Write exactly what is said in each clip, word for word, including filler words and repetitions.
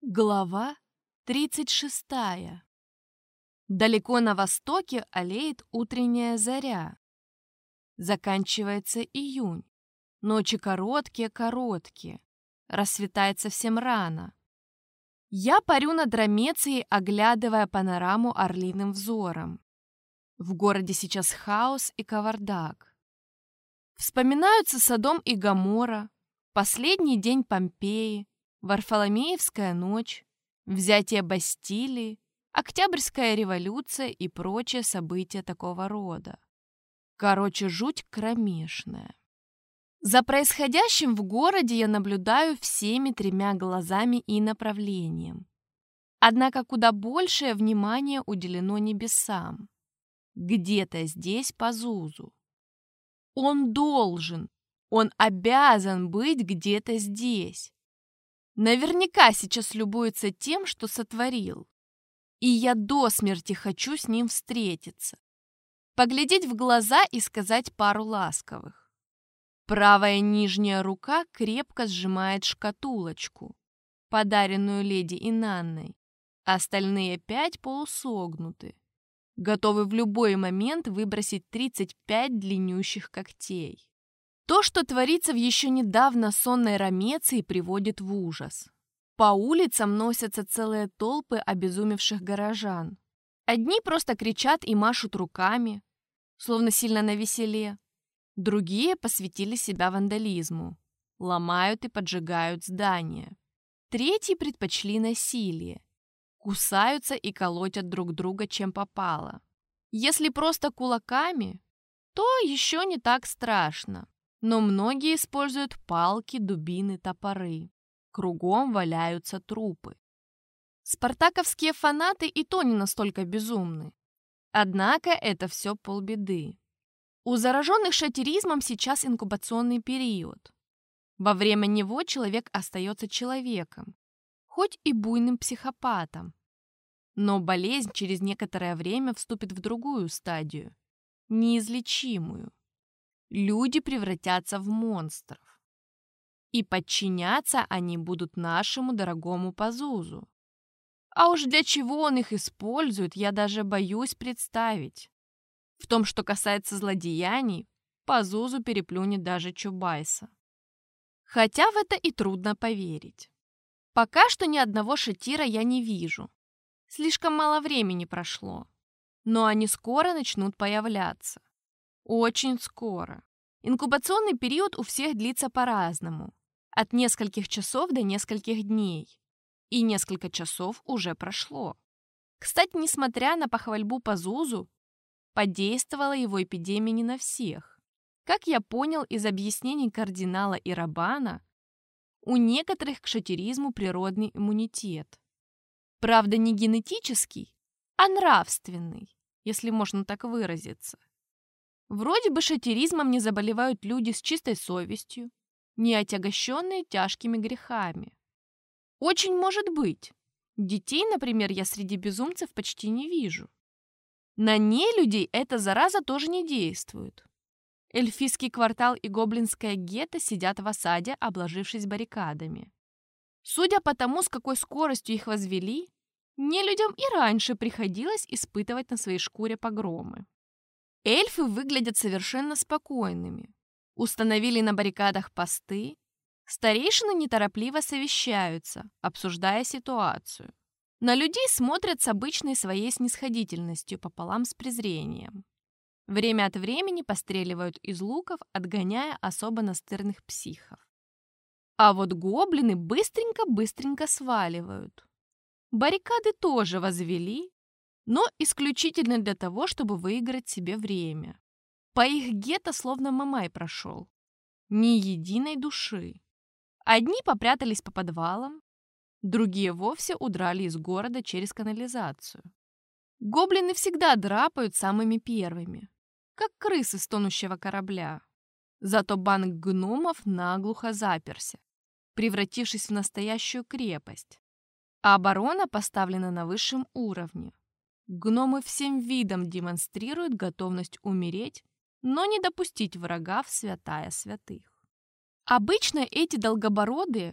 Глава тридцать шестая. Далеко на востоке алеет утренняя заря. Заканчивается июнь. Ночи короткие-короткие. Рассветает совсем рано. Я парю над Рамецией, оглядывая панораму орлиным взором. В городе сейчас хаос и кавардак. Вспоминаются Содом и Гоморра, последний день Помпеи, Варфоломеевская ночь, взятие Бастилии, Октябрьская революция и прочие события такого рода. Короче, жуть кромешная. За происходящим в городе я наблюдаю всеми тремя глазами и направлением. Однако куда большее внимание уделено небесам. Где-то здесь Пазузу. Он должен, он обязан быть где-то здесь. Наверняка сейчас любуется тем, что сотворил. И я до смерти хочу с ним встретиться. Поглядеть в глаза и сказать пару ласковых. Правая нижняя рука крепко сжимает шкатулочку, подаренную леди Инанной. Остальные пять полусогнуты, готовы в любой момент выбросить тридцать пять длиннющих когтей. То, что творится в еще недавно сонной Рамеции, приводит в ужас. По улицам носятся целые толпы обезумевших горожан. Одни просто кричат и машут руками, словно сильно навеселе. Другие посвятили себя вандализму, ломают и поджигают здания. Третьи предпочли насилие, кусаются и колотят друг друга чем попало. Если просто кулаками, то еще не так страшно. Но многие используют палки, дубины, топоры. Кругом валяются трупы. Спартаковские фанаты и то не настолько безумны. Однако это все полбеды. У зараженных шатиризмом сейчас инкубационный период. Во время него человек остается человеком, хоть и буйным психопатом. Но болезнь через некоторое время вступит в другую стадию, неизлечимую. Люди превратятся в монстров. И подчиняться они будут нашему дорогому Пазузу. А уж для чего он их использует, я даже боюсь представить. В том, что касается злодеяний, Пазузу переплюнет даже Чубайса. Хотя в это и трудно поверить. Пока что ни одного шатира я не вижу. Слишком мало времени прошло. Но они скоро начнут появляться. Очень скоро. Инкубационный период у всех длится по-разному. От нескольких часов до нескольких дней. И несколько часов уже прошло. Кстати, несмотря на похвальбу Пазузу, подействовала его эпидемия не на всех. Как я понял из объяснений кардинала и Раббана, у некоторых к шатиризму природный иммунитет. Правда, не генетический, а нравственный, если можно так выразиться. Вроде бы шатиризмом не заболевают люди с чистой совестью, не отягощенные тяжкими грехами. Очень может быть. Детей, например, я среди безумцев почти не вижу. На нелюдей эта зараза тоже не действует. Эльфийский квартал и гоблинская гетто сидят в осаде, обложившись баррикадами. Судя по тому, с какой скоростью их возвели, нелюдям и раньше приходилось испытывать на своей шкуре погромы. Эльфы выглядят совершенно спокойными. Установили на баррикадах посты. Старейшины неторопливо совещаются, обсуждая ситуацию. На людей смотрят с обычной своей снисходительностью пополам с презрением. Время от времени постреливают из луков, отгоняя особо настырных психов. А вот гоблины быстренько-быстренько сваливают. Баррикады тоже возвели, но исключительно для того, чтобы выиграть себе время. По их гетто словно Мамай прошел. Ни единой души. Одни попрятались по подвалам, другие вовсе удрали из города через канализацию. Гоблины всегда драпают самыми первыми, как крысы с тонущего корабля. Зато банк гномов наглухо заперся, превратившись в настоящую крепость. А оборона поставлена на высшем уровне. Гномы всем видом демонстрируют готовность умереть, но не допустить врага в святая святых. Обычно эти долгобородые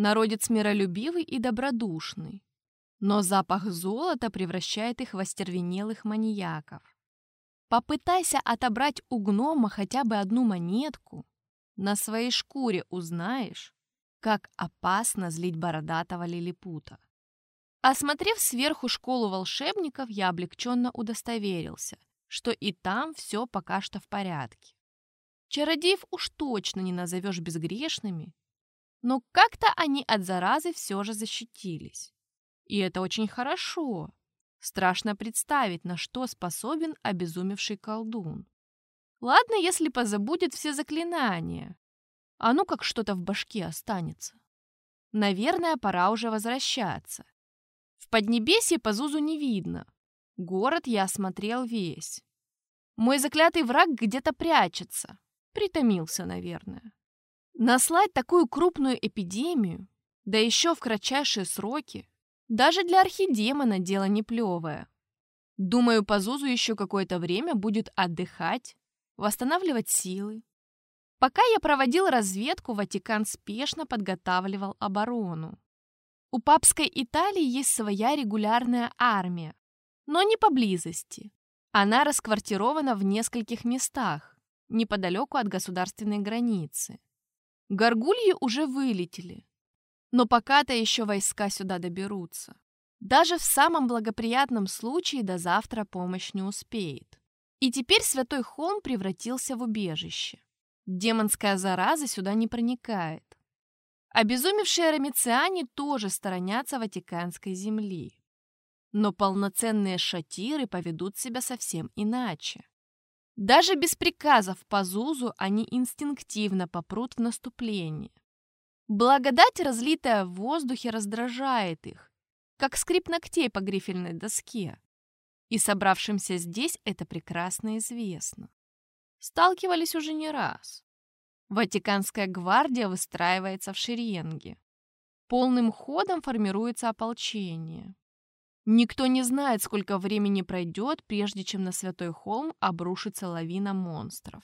Народец миролюбивый и добродушный, но запах золота превращает их в остервенелых маньяков. Попытайся отобрать у гнома хотя бы одну монетку, на своей шкуре узнаешь, как опасно злить бородатого лилипута. Осмотрев сверху школу волшебников, я облегченно удостоверился, что и там все пока что в порядке. Чародеев уж точно не назовешь безгрешными, но как-то они от заразы все же защитились. И это очень хорошо. Страшно представить, на что способен обезумевший колдун. Ладно, если позабудет все заклинания. А ну как что-то в башке останется. Наверное, пора уже возвращаться. В Поднебесье Пазузу не видно. Город я осмотрел весь. Мой заклятый враг где-то прячется. Притомился, наверное. Наслать такую крупную эпидемию, да еще в кратчайшие сроки, даже для архидемона дело не плевое. Думаю, Пазузу еще какое-то время будет отдыхать, восстанавливать силы. Пока я проводил разведку, Ватикан спешно подготавливал оборону. У папской Италии есть своя регулярная армия, но не поблизости. Она расквартирована в нескольких местах, неподалеку от государственной границы. Горгульи уже вылетели, но пока-то еще войска сюда доберутся. Даже в самом благоприятном случае до завтра помощь не успеет. И теперь Святой Холм превратился в убежище. Демонская зараза сюда не проникает. Обезумевшие ромециане тоже сторонятся Ватиканской земли. Но полноценные шатиры поведут себя совсем иначе. Даже без приказов Пазузу они инстинктивно попрут в наступление. Благодать, разлитая в воздухе, раздражает их, как скрип ногтей по грифельной доске. И собравшимся здесь это прекрасно известно. Сталкивались уже не раз. Ватиканская гвардия выстраивается в шеренги. Полным ходом формируется ополчение. Никто не знает, сколько времени пройдет, прежде чем на Святой Холм обрушится лавина монстров.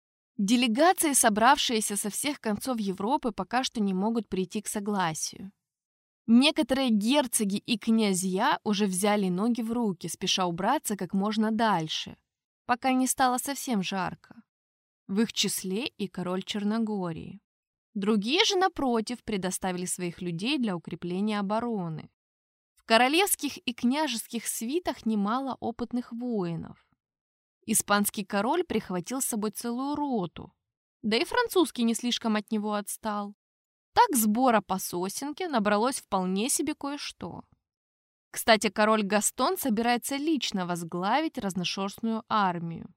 Делегации, собравшиеся со всех концов Европы, пока что не могут прийти к согласию. Некоторые герцоги и князья уже взяли ноги в руки, спеша убраться как можно дальше, пока не стало совсем жарко. В их числе и король Черногории. Другие же, напротив, предоставили своих людей для укрепления обороны. В королевских и княжеских свитах немало опытных воинов. Испанский король прихватил с собой целую роту, да и французский не слишком от него отстал. Так сбора по сосенке набралось вполне себе кое-что. Кстати, король Гастон собирается лично возглавить разношерстную армию.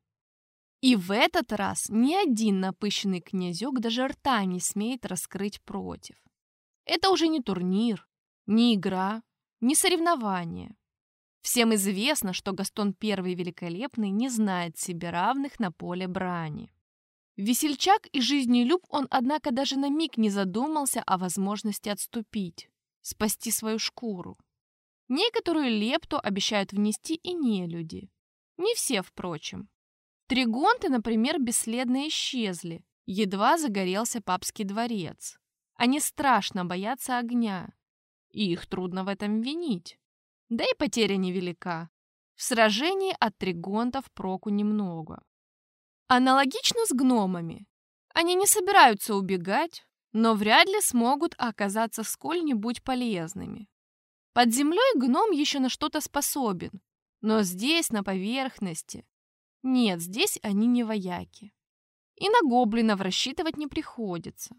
И в этот раз ни один напыщенный князек даже рта не смеет раскрыть против. Это уже не турнир, не игра, не соревнование. Всем известно, что Гастон Первый Великолепный не знает себе равных на поле брани. Весельчак и жизнелюб, он, однако, даже на миг не задумался о возможности отступить, спасти свою шкуру. Некоторую лепту обещают внести и нелюди. Не все, впрочем. Тригонты, например, бесследно исчезли, едва загорелся папский дворец. Они страшно боятся огня, и их трудно в этом винить. Да и потеря невелика. В сражении от тригонтов проку немного. Аналогично с гномами. Они не собираются убегать, но вряд ли смогут оказаться сколь-нибудь полезными. Под землей гном еще на что-то способен, но здесь, на поверхности. Нет, здесь они не вояки. И на гоблинов рассчитывать не приходится.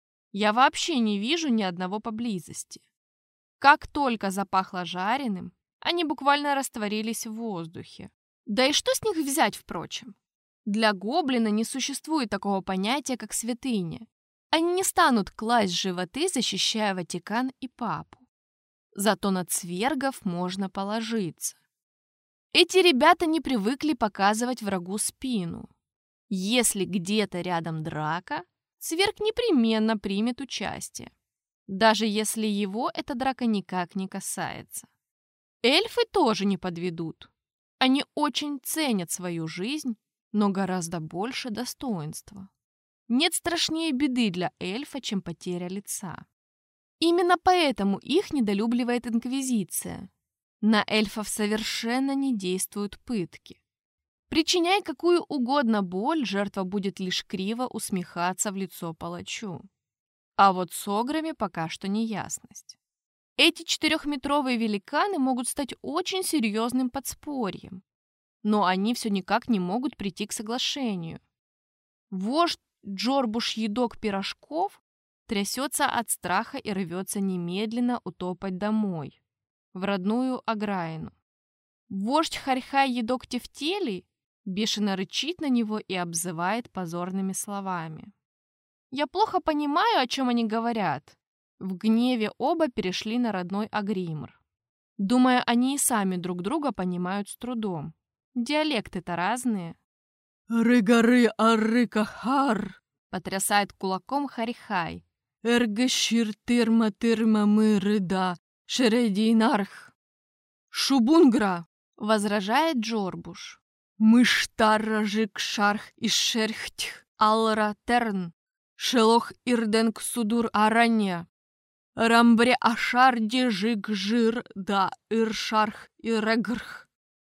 Я вообще не вижу ни одного поблизости. Как только запахло жареным, они буквально растворились в воздухе. Да и что с них взять, впрочем? Для гоблина не существует такого понятия, как святыня. Они не станут класть животы, защищая Ватикан и папу. Зато на цвергов можно положиться. Эти ребята не привыкли показывать врагу спину. Если где-то рядом драка, цверг непременно примет участие, даже если его эта драка никак не касается. Эльфы тоже не подведут. Они очень ценят свою жизнь, но гораздо больше достоинства. Нет страшнее беды для эльфа, чем потеря лица. Именно поэтому их недолюбливает Инквизиция. На эльфов совершенно не действуют пытки. Причиняй какую угодно боль, жертва будет лишь криво усмехаться в лицо палачу. А вот с ограми пока что неясность. Эти четырехметровые великаны могут стать очень серьезным подспорьем, но они все никак не могут прийти к соглашению. Вождь Джорбуш-едок Пирожков трясется от страха и рвется немедленно утопать домой, в родную Аграину. Вождь Харьхай-едок Тефтелий бешено рычит на него и обзывает позорными словами. Я плохо понимаю, о чем они говорят. В гневе оба перешли на родной Агримр. Думаю, они и сами друг друга понимают с трудом. Диалекты-то разные. «Рыгары-арыкахар!» — потрясает кулаком Харьхай. «Эргешир-тырма-тырма-мырыда! Шерединарх!» «Шубунгра!» — возражает Джорбуш. «Мыштарра-жик-шарх и шерхтх алра-терн! Шелох-ирденг-судур-аранья! Рамбре-ашар-дежик-жир да иршарх и регрх!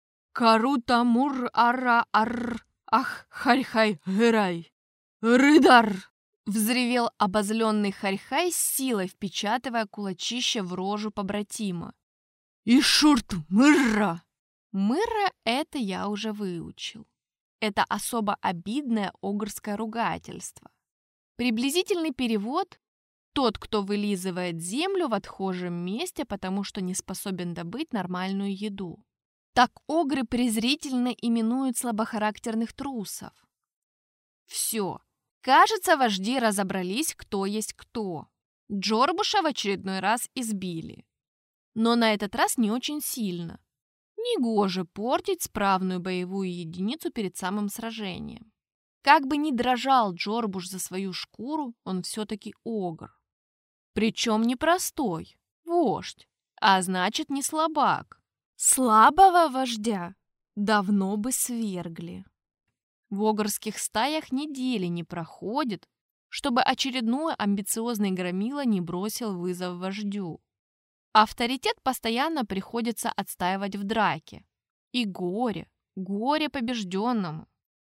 Карута-мур-ара-арр! Ах, Харьхай-гырай! Рыдар!» Взревел обозленный Харьхай с силой, впечатывая кулачище в рожу побратима. «И шурт-мырра!» Мырра — это я уже выучил. Это особо обидное огрское ругательство. Приблизительный перевод — тот, кто вылизывает землю в отхожем месте, потому что не способен добыть нормальную еду. Так огры презрительно именуют слабохарактерных трусов. Все. Кажется, вожди разобрались, кто есть кто. Джорбуша в очередной раз избили. Но на этот раз не очень сильно. Негоже портить справную боевую единицу перед самым сражением. Как бы ни дрожал Джорбуш за свою шкуру, он все-таки огр. Причем не простой, вождь, а значит не слабак. Слабого вождя давно бы свергли. В огрских стаях недели не проходит, чтобы очередной амбициозный громила не бросил вызов вождю. Авторитет постоянно приходится отстаивать в драке. И горе, горе побежденному.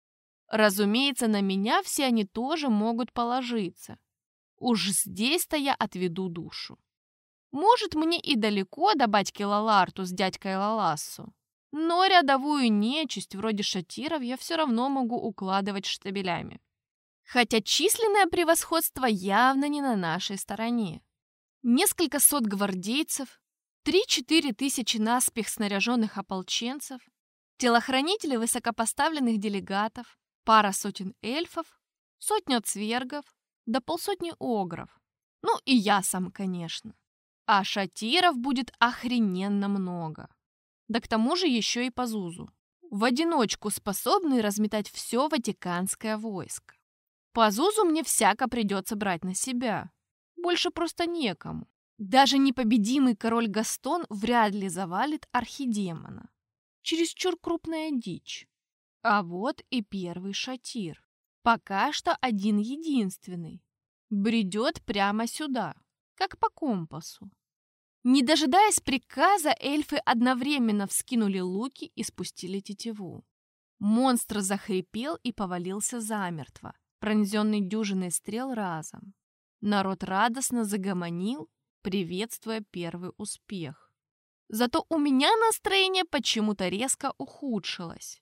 Разумеется, на меня все они тоже могут положиться. Уж здесь-то я отведу душу. Может, мне и далеко до батьки Лаларту с дядькой Лалассу, но рядовую нечисть вроде шатиров я все равно могу укладывать штабелями. Хотя численное превосходство явно не на нашей стороне. Несколько сот гвардейцев, три-четыре тысячи наспех снаряженных ополченцев, телохранители высокопоставленных делегатов, пара сотен эльфов, сотня цвергов, да полсотни огров. Ну и я сам, конечно. А шатиров будет охрененно много. Да к тому же еще и Пазузу. В одиночку способный разметать все ватиканское войско. Пазузу мне всяко придется брать на себя. Больше просто некому. Даже непобедимый король Гастон вряд ли завалит архидемона. Чересчур крупная дичь. А вот и первый шатир. Пока что один-единственный. Бредет прямо сюда, как по компасу. Не дожидаясь приказа, эльфы одновременно вскинули луки и спустили тетиву. Монстр захрипел и повалился замертво, пронзенный дюжиной стрел разом. Народ радостно загомонил, приветствуя первый успех. Зато у меня настроение почему-то резко ухудшилось.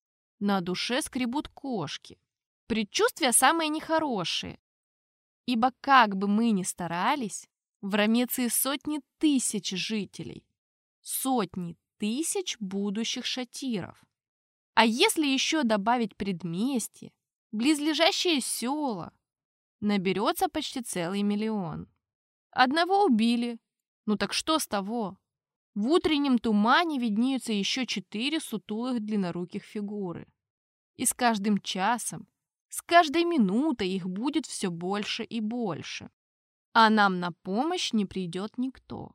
На душе скребут кошки. Предчувствия самые нехорошие. Ибо как бы мы ни старались, в Ромеции сотни тысяч жителей, сотни тысяч будущих шатиров. А если еще добавить предместье, близлежащие села, наберется почти целый миллион. Одного убили. Ну так что с того? В утреннем тумане виднеются еще четыре сутулых длинноруких фигуры. И с каждым часом, с каждой минутой их будет все больше и больше. А нам на помощь не придет никто.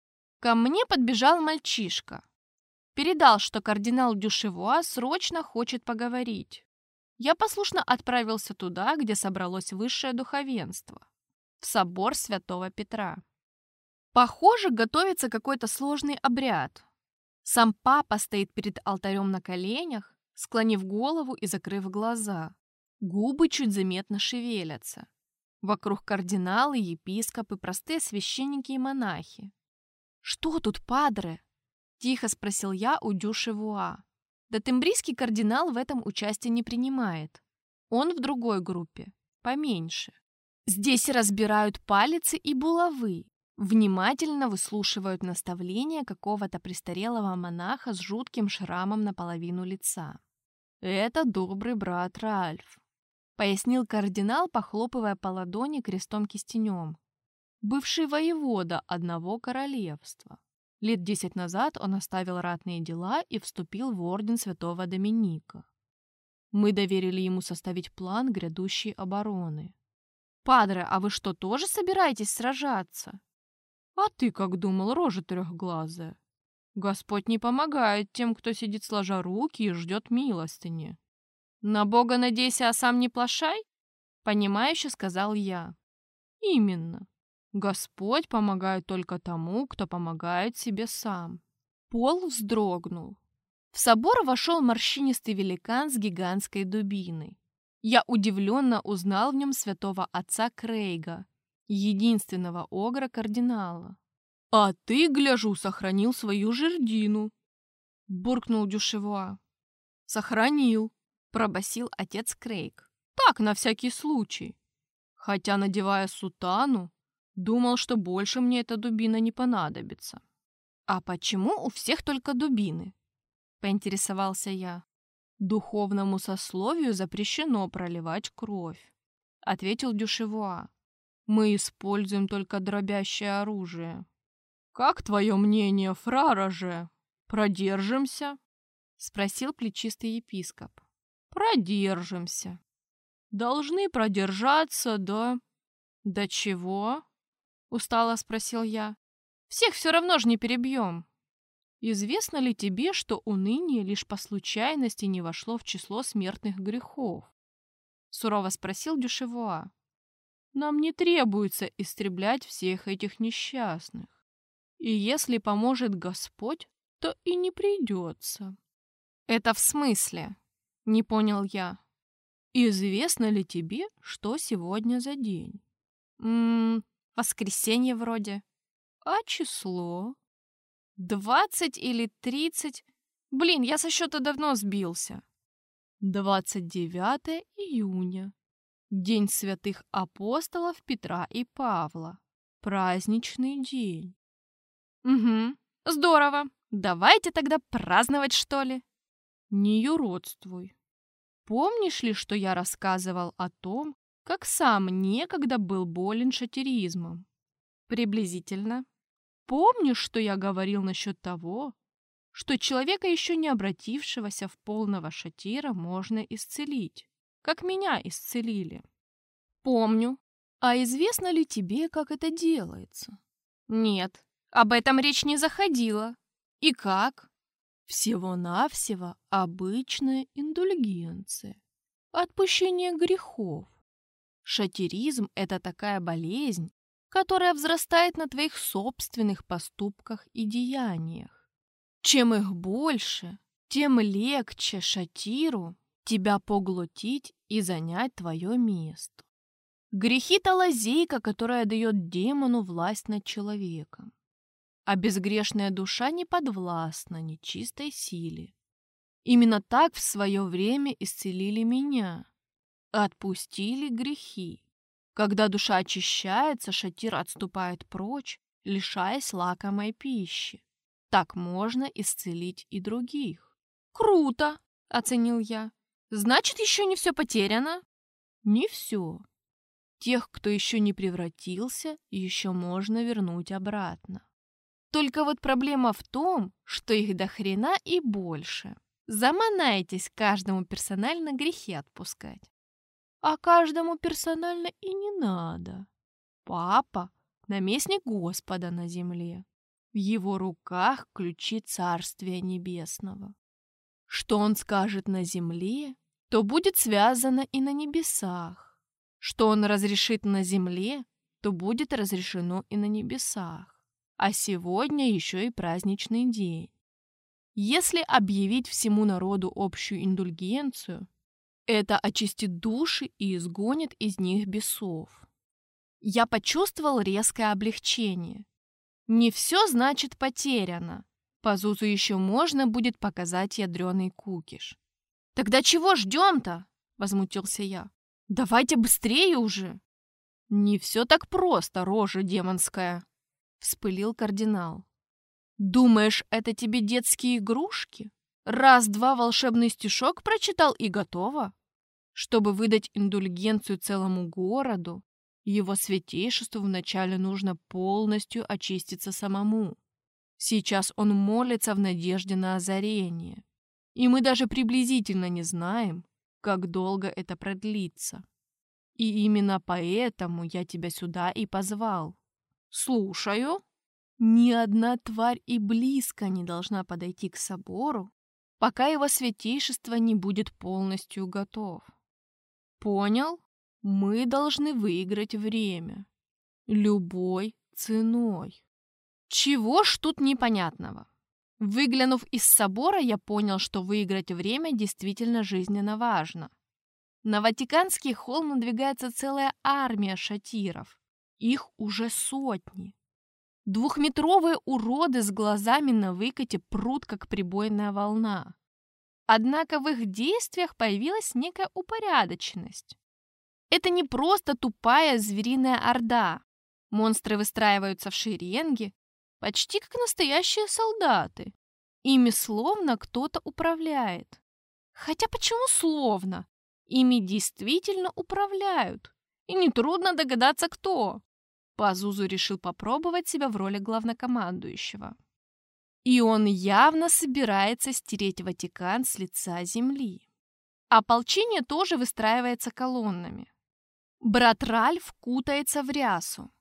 Ко мне подбежал мальчишка. Передал, что кардинал Дюшевуа срочно хочет поговорить. Я послушно отправился туда, где собралось высшее духовенство, в собор Святого Петра. Похоже, готовится какой-то сложный обряд. Сам папа стоит перед алтарем на коленях, склонив голову и закрыв глаза. Губы чуть заметно шевелятся. Вокруг кардиналы, епископы, простые священники и монахи. «Что тут, падре?» – тихо спросил я у Дюшевуа. Да тембрийский кардинал в этом участие не принимает. Он в другой группе, поменьше. Здесь разбирают палицы и булавы, внимательно выслушивают наставления какого-то престарелого монаха с жутким шрамом наполовину лица. «Это добрый брат Ральф», — пояснил кардинал, похлопывая по ладони крестом-кистенем. «Бывший воевода одного королевства. Лет десять назад он оставил ратные дела и вступил в орден святого Доминика. Мы доверили ему составить план грядущей обороны. Падре, а вы что, тоже собираетесь сражаться? А ты как думал, рожа трехглазая? Господь не помогает тем, кто сидит сложа руки и ждет милостыни. На Бога надейся, а сам не плашай? Понимающе сказал я. Именно. Господь помогает только тому, кто помогает себе сам. Пол вздрогнул. В собор вошел морщинистый великан с гигантской дубиной. Я удивленно узнал в нем святого отца Крейга, единственного огра-кардинала. «А ты, гляжу, сохранил свою жердину», — буркнул Дюшевуа. «Сохранил», — пробасил отец Крейг. «Так, на всякий случай. Хотя, надевая сутану, думал, что больше мне эта дубина не понадобится». «А почему у всех только дубины?» — поинтересовался я. «Духовному сословию запрещено проливать кровь», — ответил Дюшевуа. «Мы используем только дробящее оружие». «Как твое мнение, фрара же? Продержимся?» — спросил плечистый епископ. «Продержимся. Должны продержаться до...» «До чего?» — устало спросил я. «Всех все равно же не перебьем». «Известно ли тебе, что уныние лишь по случайности не вошло в число смертных грехов?» — сурово спросил Дюшевуа. «Нам не требуется истреблять всех этих несчастных. И если поможет Господь, то и не придется». «Это в смысле?» — не понял я. «Известно ли тебе, что сегодня за день?» «Ммм, воскресенье вроде». «А число?» «Двадцать или тридцать? Блин, я со счета давно сбился». «Двадцать девятое июня. День святых апостолов Петра и Павла. Праздничный день». «Угу, здорово. Давайте тогда праздновать, что ли?» «Не юродствуй. Помнишь ли, что я рассказывал о том, как сам некогда был болен шатиризмом?» «Приблизительно». «Помнишь, что я говорил насчет того, что человека, еще не обратившегося в полного шатира, можно исцелить, как меня исцелили?» «Помню. А известно ли тебе, как это делается?» «Нет, об этом речь не заходила. И как?» «Всего-навсего обычная индульгенция, отпущение грехов. Шатиризм – это такая болезнь, которая взрастает на твоих собственных поступках и деяниях. Чем их больше, тем легче шатиру тебя поглотить и занять твое место. Грехи-то лазейка, которая дает демону власть над человеком. А безгрешная душа не подвластна нечистой силе. Именно так в свое время исцелили меня. Отпустили грехи. Когда душа очищается, шатир отступает прочь, лишаясь лакомой пищи. Так можно исцелить и других. «Круто!» — оценил я. «Значит, еще не все потеряно?» «Не все. Тех, кто еще не превратился, еще можно вернуть обратно. Только вот проблема в том, что их до хрена и больше. Заманайтесь каждому персонально грехи отпускать. А каждому персонально и не надо. Папа — наместник Господа на земле. В его руках ключи Царствия Небесного. Что он скажет на земле, то будет связано и на небесах. Что он разрешит на земле, то будет разрешено и на небесах. а сегодня еще и праздничный день. Если объявить всему народу общую индульгенцию, это очистит души и изгонит из них бесов. Я почувствовал резкое облегчение. Не все, значит, потеряно. Пазузу еще можно будет показать ядреный кукиш. «Тогда чего ждем-то?» — возмутился я. «Давайте быстрее уже!» «Не все так просто, рожа демонская!» — вспылил кардинал. «Думаешь, это тебе детские игрушки? Раз-два волшебный стишок прочитал и готово? Чтобы выдать индульгенцию целому городу, его святейшеству вначале нужно полностью очиститься самому. Сейчас он молится в надежде на озарение. И мы даже приблизительно не знаем, как долго это продлится. И именно поэтому я тебя сюда и позвал. Слушаю. Ни одна тварь и близко не должна подойти к собору, пока его святейшество не будет полностью готов. Понял? Мы должны выиграть время. Любой ценой. Чего ж тут непонятного? Выглянув из собора, я понял, что выиграть время действительно жизненно важно. На Ватиканский холм надвигается целая армия шатиров. Их уже сотни. Двухметровые уроды с глазами на выкате прут, как прибойная волна. Однако в их действиях появилась некая упорядоченность. Это не просто тупая звериная орда. Монстры выстраиваются в шеренги, почти как настоящие солдаты. Ими словно кто-то управляет. Хотя почему словно? Ими действительно управляют. И нетрудно догадаться, кто. Пазузу решил попробовать себя в роли главнокомандующего. И он явно собирается стереть Ватикан с лица земли. Ополчение тоже выстраивается колоннами. Брат Ральф кутается в рясу,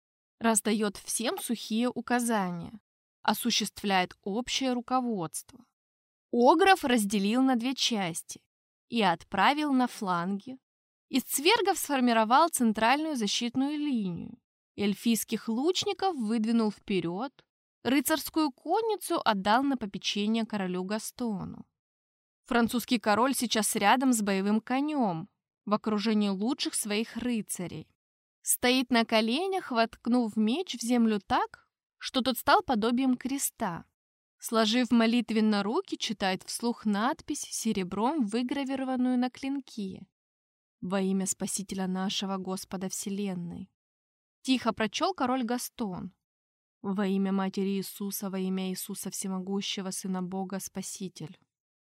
раздает всем сухие указания, осуществляет общее руководство. Огров разделил на две части и отправил на фланги. Из цвергов сформировал центральную защитную линию. Эльфийских лучников выдвинул вперед, рыцарскую конницу отдал на попечение королю Гастону. Французский король сейчас рядом с боевым конем, в окружении лучших своих рыцарей. Стоит на коленях, воткнув меч в землю так, что тот стал подобием креста. Сложив молитвенно руки, читает вслух надпись, серебром выгравированную на клинке. «Во имя Спасителя нашего Господа Вселенной». Тихо прочел король Гастон. «Во имя Матери Иисуса, во имя Иисуса Всемогущего, Сына Бога, Спаситель».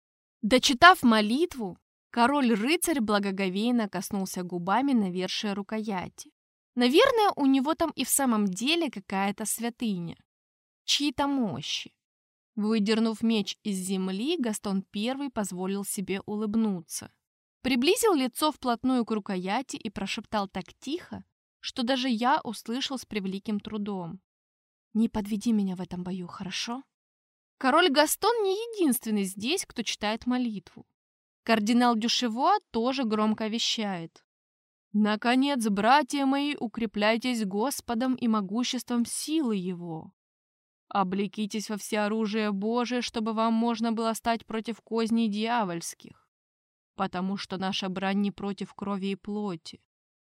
Дочитав молитву, король-рыцарь благоговейно коснулся губами навершия рукояти. Наверное, у него там и в самом деле какая-то святыня, чьи-то мощи. Выдернув меч из земли, Гастон первый позволил себе улыбнуться. Приблизил лицо вплотную к рукояти и прошептал так тихо, что даже я услышал с превеликим трудом. «Не подведи меня в этом бою, хорошо?» Король Гастон не единственный здесь, кто читает молитву. Кардинал Дюшево тоже громко вещает. «Наконец, братья мои, укрепляйтесь Господом и могуществом силы Его. Облекитесь во всеоружие Божие, чтобы вам можно было стать против козней дьявольских, потому что наша брань не против крови и плоти,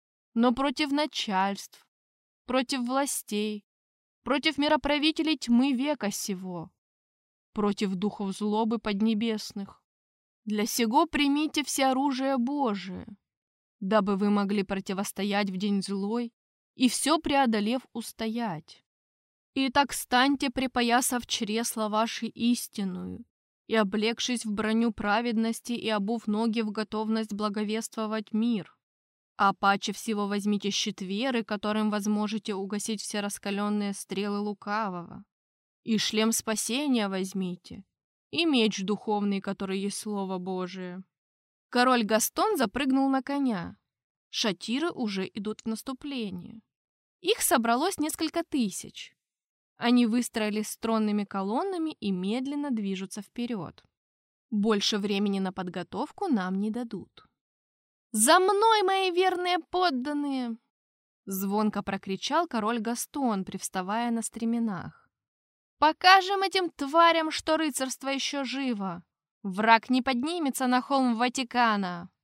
но против начальств, против властей, против мироправителей тьмы века сего, против духов злобы поднебесных. Для сего примите все оружие Божие, дабы вы могли противостоять в день злой и все преодолев устоять. Итак, станьте, припоясав чресла ваши истинную, и облегшись в броню праведности и обув ноги в готовность благовествовать мир. А паче всего возьмите щит веры, которым возможете угасить все раскаленные стрелы лукавого. И шлем спасения возьмите, и меч духовный, который есть Слово Божие». Король Гастон запрыгнул на коня. Шатиры уже идут в наступление. Их собралось несколько тысяч. Они выстроились стройными колоннами и медленно движутся вперед. Больше времени на подготовку нам не дадут. «За мной, мои верные подданные!» Звонко прокричал король Гастон, привставая на стременах. «Покажем этим тварям, что рыцарство еще живо! Враг не поднимется на холм Ватикана!»